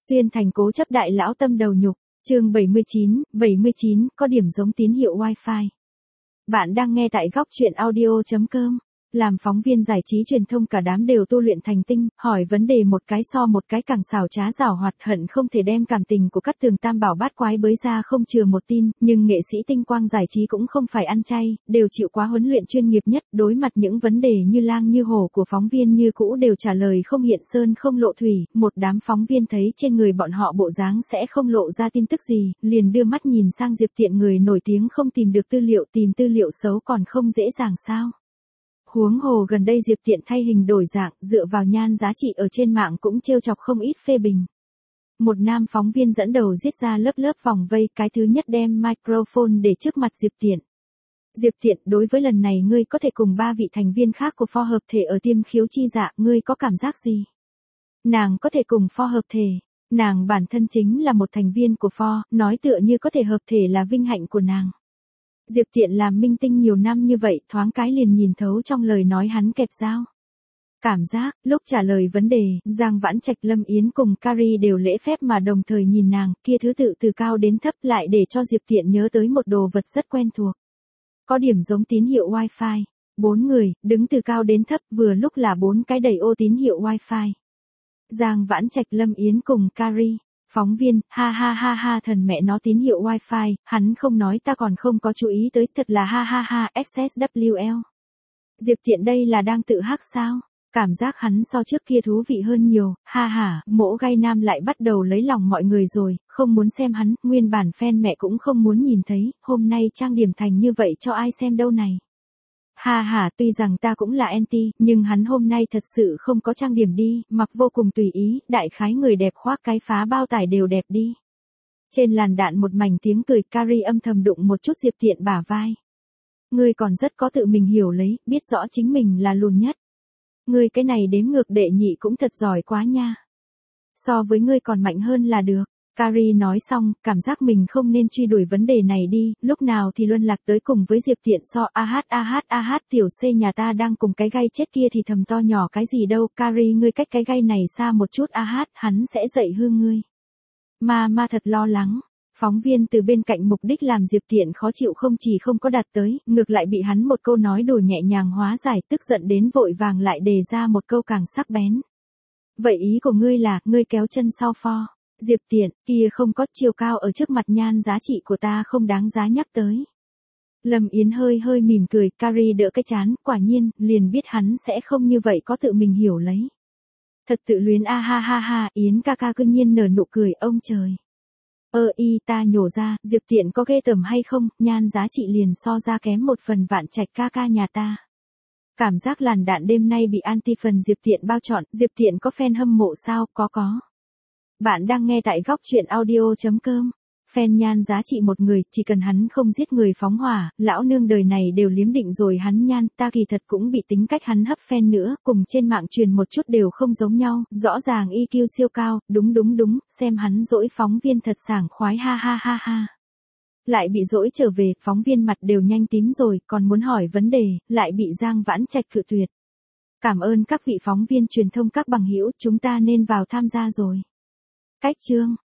Xuyên thành cố chấp đại lão tâm đầu nhục, chương 79, có điểm giống tín hiệu wifi. Bạn đang nghe tại góc truyện audio.com. Làm phóng viên giải trí truyền thông cả đám đều tu luyện thành tinh, hỏi vấn đề một cái so một cái càng xảo trá giảo hoạt, hận không thể đem cảm tình của Cát Tường tam bảo bát quái bới ra không chừa một tin, nhưng nghệ sĩ tinh quang giải trí cũng không phải ăn chay, đều chịu quá huấn luyện chuyên nghiệp nhất, đối mặt những vấn đề như lang như hổ của phóng viên như cũ đều trả lời không hiện sơn không lộ thủy. Một đám phóng viên thấy trên người bọn họ bộ dáng sẽ không lộ ra tin tức gì, liền đưa mắt nhìn sang Diệp Tiện, người nổi tiếng không tìm được tư liệu, tìm tư liệu xấu còn không dễ dàng sao? Huống hồ gần đây Diệp Tiện thay hình đổi dạng, dựa vào nhan giá trị ở trên mạng cũng trêu chọc không ít phê bình. Một nam phóng viên dẫn đầu giết ra lớp lớp vòng vây, cái thứ nhất đem microphone để trước mặt Diệp Tiện. Diệp Tiện, đối với lần này ngươi có thể cùng 3 vị thành viên khác của pho hợp thể ở Tiêm Khiếu Chi Dạ, ngươi có cảm giác gì? Nàng có thể cùng pho hợp thể, nàng bản thân chính là một thành viên của pho, nói tựa như có thể hợp thể là vinh hạnh của nàng. Diệp Tiện làm minh tinh nhiều năm như vậy, thoáng cái liền nhìn thấu trong lời nói hắn kẹp dao. Cảm giác, lúc trả lời vấn đề, Giang Vãn Trạch, Lâm Yến cùng Carrie đều lễ phép mà đồng thời nhìn nàng, kia thứ tự từ cao đến thấp, lại để cho Diệp Tiện nhớ tới một đồ vật rất quen thuộc. Có điểm giống tín hiệu wifi. 4 người, đứng từ cao đến thấp, vừa lúc là 4 cái đầy ô tín hiệu wifi. Giang Vãn Trạch, Lâm Yến cùng Carrie. Phóng viên, ha ha ha ha, thần mẹ nó tín hiệu wifi, hắn không nói ta còn không có chú ý tới, thật là ha ha ha, XSWL. Diệp Tiện đây là đang tự hắc sao? Cảm giác hắn so trước kia thú vị hơn nhiều, ha ha, mỗ gai nam lại bắt đầu lấy lòng mọi người rồi, không muốn xem hắn, nguyên bản fan mẹ cũng không muốn nhìn thấy, hôm nay trang điểm thành như vậy cho ai xem đâu này. Ha ha, tuy rằng ta cũng là anti, nhưng hắn hôm nay thật sự không có trang điểm đi, mặc vô cùng tùy ý, đại khái người đẹp khoác cái phá bao tải đều đẹp đi. Trên làn đạn một mảnh tiếng cười, Carrie âm thầm đụng một chút Diệp Tiện bả vai. Ngươi còn rất có tự mình hiểu lấy, biết rõ chính mình là lùn nhất. Ngươi cái này đếm ngược đệ nhị cũng thật giỏi quá nha. So với ngươi còn mạnh hơn là được. Carrie nói xong, cảm giác mình không nên truy đuổi vấn đề này đi, lúc nào thì luân lạc tới cùng với Diệp Tiện so tiểu C nhà ta đang cùng cái gai chết kia thì thầm to nhỏ cái gì đâu, Carrie ngươi cách cái gai này xa một chút hắn sẽ dậy hư ngươi. Ma thật lo lắng. Phóng viên từ bên cạnh mục đích làm Diệp Tiện khó chịu không chỉ không có đạt tới, ngược lại bị hắn một câu nói đùa nhẹ nhàng hóa giải, tức giận đến vội vàng lại đề ra một câu càng sắc bén. Vậy ý của ngươi là, ngươi kéo chân sau pho. Diệp Tiện, kia không có, chiều cao ở trước mặt nhan giá trị của ta không đáng giá nhắc tới. Lâm Yến hơi mỉm cười, Carrie đỡ cái chán, quả nhiên, liền biết hắn sẽ không như vậy có tự mình hiểu lấy. Thật tự luyến ha ha, Yến ca ca cương nhiên nở nụ cười, ông trời. Ta nhổ ra, Diệp Tiện có ghê tởm hay không, nhan giá trị liền so ra kém một phần Vạn Trạch ca ca nhà ta. Cảm giác làn đạn đêm nay bị anti phần Diệp Tiện bao trọn, Diệp Tiện có fan hâm mộ sao, có. Bạn đang nghe tại góc truyện audio.com. Fan nhan giá trị một người, chỉ cần hắn không giết người phóng hỏa, lão nương đời này đều liếm định rồi hắn nhan, ta kỳ thật cũng bị tính cách hắn hấp fan nữa, cùng trên mạng truyền một chút đều không giống nhau, rõ ràng EQ siêu cao, đúng, xem hắn dỗi phóng viên thật sảng khoái ha ha. Lại bị dỗi trở về, phóng viên mặt đều nhanh tím rồi, còn muốn hỏi vấn đề, lại bị Giang Vãn Trạch cự tuyệt. Cảm ơn các vị phóng viên truyền thông các bằng hữu, chúng ta nên vào tham gia rồi. Cách chương